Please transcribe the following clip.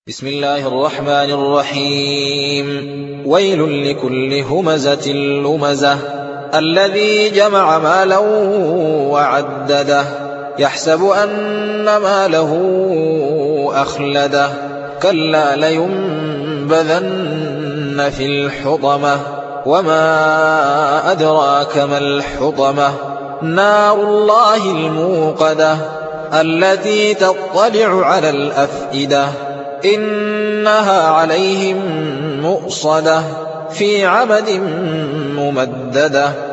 بسم الله الرحمن الرحيم. ويل لكل همزة لمزة الذي جمع مالا وعدده يحسب أن ماله أخلده كلا لينبذن في الحطمة وما أدراك ما الحطمة نار الله الموقدة التي تطلع على الأفئدة إنها عليهم مؤصدة في عمد ممددة